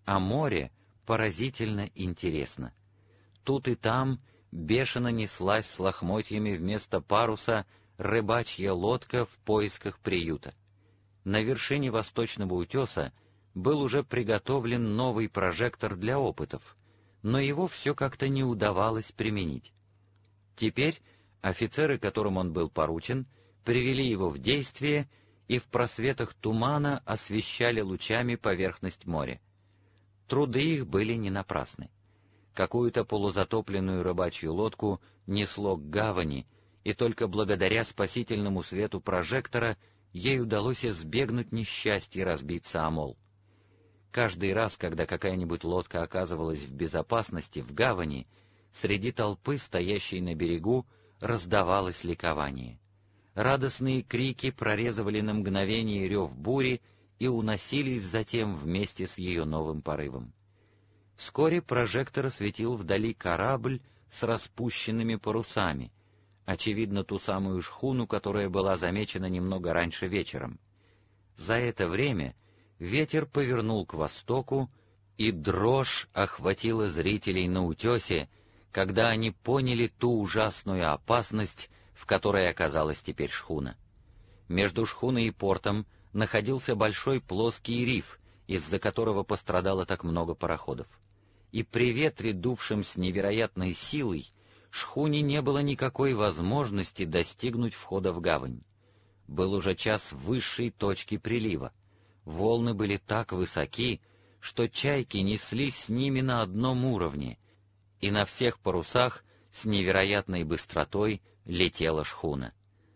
а море поразительно интересно. Тут и там бешено неслась с лохмотьями вместо паруса рыбачья лодка в поисках приюта. На вершине восточного утеса был уже приготовлен новый прожектор для опытов, но его все как-то не удавалось применить. Теперь офицеры, которым он был поручен, привели его в действие и в просветах тумана освещали лучами поверхность моря. Труды их были не напрасны. Какую-то полузатопленную рыбачью лодку несло к гавани, и только благодаря спасительному свету прожектора ей удалось избегнуть несчастья и разбиться о мол. Каждый раз, когда какая-нибудь лодка оказывалась в безопасности в гавани, среди толпы, стоящей на берегу, раздавалось ликование. Радостные крики прорезывали на мгновение рев бури и уносились затем вместе с ее новым порывом. Вскоре прожектор осветил вдали корабль с распущенными парусами, очевидно, ту самую шхуну, которая была замечена немного раньше вечером. За это время ветер повернул к востоку, и дрожь охватила зрителей на утесе, когда они поняли ту ужасную опасность, в которой оказалась теперь шхуна. Между шхуной и портом находился большой плоский риф, из-за которого пострадало так много пароходов. И при ветре, дувшем с невероятной силой, шхуне не было никакой возможности достигнуть входа в гавань. Был уже час высшей точки прилива. Волны были так высоки, что чайки неслись с ними на одном уровне, и на всех парусах с невероятной быстротой летела шхуна.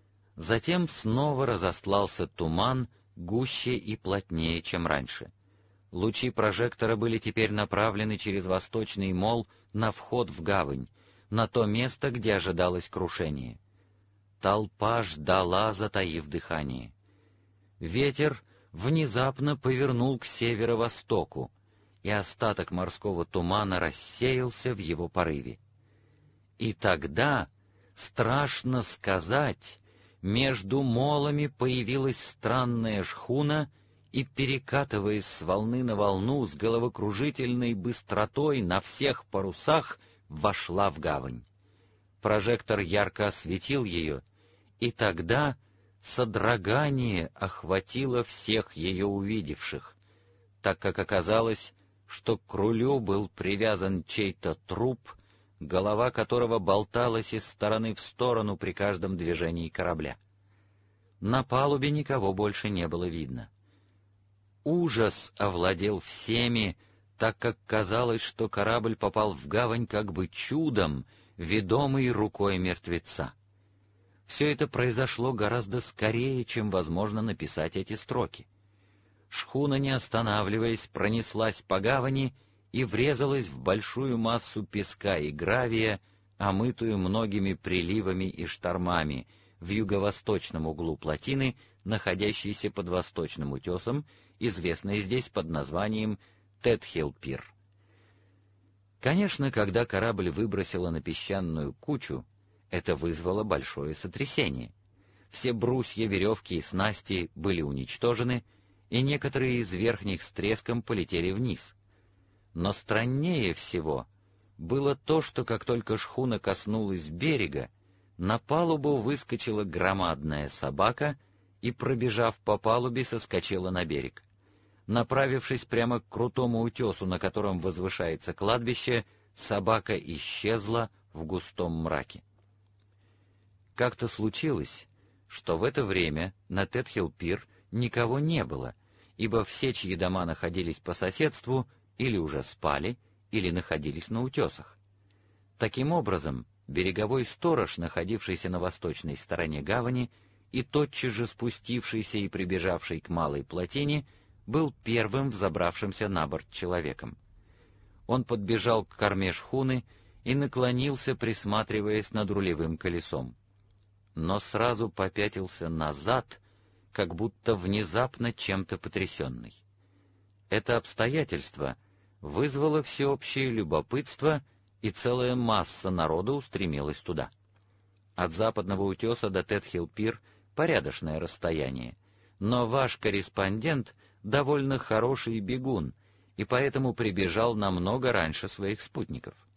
Затем снова разостлался туман, гуще и плотнее, чем раньше. Лучи прожектора были теперь направлены через восточный мол на вход в гавань, на то место, где ожидалось крушение. Толпа ждала, затаив дыхание. Ветер внезапно повернул к северо-востоку, и остаток морского тумана рассеялся в его порыве. И тогда, страшно сказать, между молами появилась странная шхуна и, перекатываясь с волны на волну с головокружительной быстротой на всех парусах, вошла в гавань. Прожектор ярко осветил ее, и тогда содрогание охватило всех ее увидевших, так как оказалось, что к рулю был привязан чей-то труп, голова которого болталась из стороны в сторону при каждом движении корабля. На палубе никого больше не было видно. Ужас овладел всеми, так как казалось, что корабль попал в гавань как бы чудом, ведомый рукой мертвеца. Все это произошло гораздо скорее, чем возможно написать эти строки. Шхуна, не останавливаясь, пронеслась по гавани и врезалась в большую массу песка и гравия, омытую многими приливами и штормами, в юго-восточном углу плотины, находящейся под восточным утесом, известной здесь под названием Тетхилл-пир. Конечно, когда корабль выбросило на песчаную кучу, это вызвало большое сотрясение. Все брусья, веревки и снасти были уничтожены, и некоторые из верхних с треском полетели вниз. Но страннее всего было то, что как только шхуна коснулась берега, на палубу выскочила громадная собака и, пробежав по палубе, соскочила на берег. Направившись прямо к крутому утесу, на котором возвышается кладбище, собака исчезла в густом мраке. Как-то случилось, что в это время на Тетхилл-пир никого не было, ибо все, чьи дома находились по соседству, или уже спали, или находились на утесах. Таким образом, береговой сторож, находившийся на восточной стороне гавани и тотчас же спустившийся и прибежавший к малой плотине, был первым взобравшимся на борт человеком. Он подбежал к корме шхуны и наклонился, присматриваясь над рулевым колесом. Но сразу попятился назад, как будто внезапно чем-то потрясенный. Это обстоятельство вызвало всеобщее любопытство, и целая масса народа устремилась туда. От западного утеса до Тетхилл-пир порядочное расстояние, но ваш корреспондент довольно хороший бегун, и поэтому прибежал намного раньше своих спутников.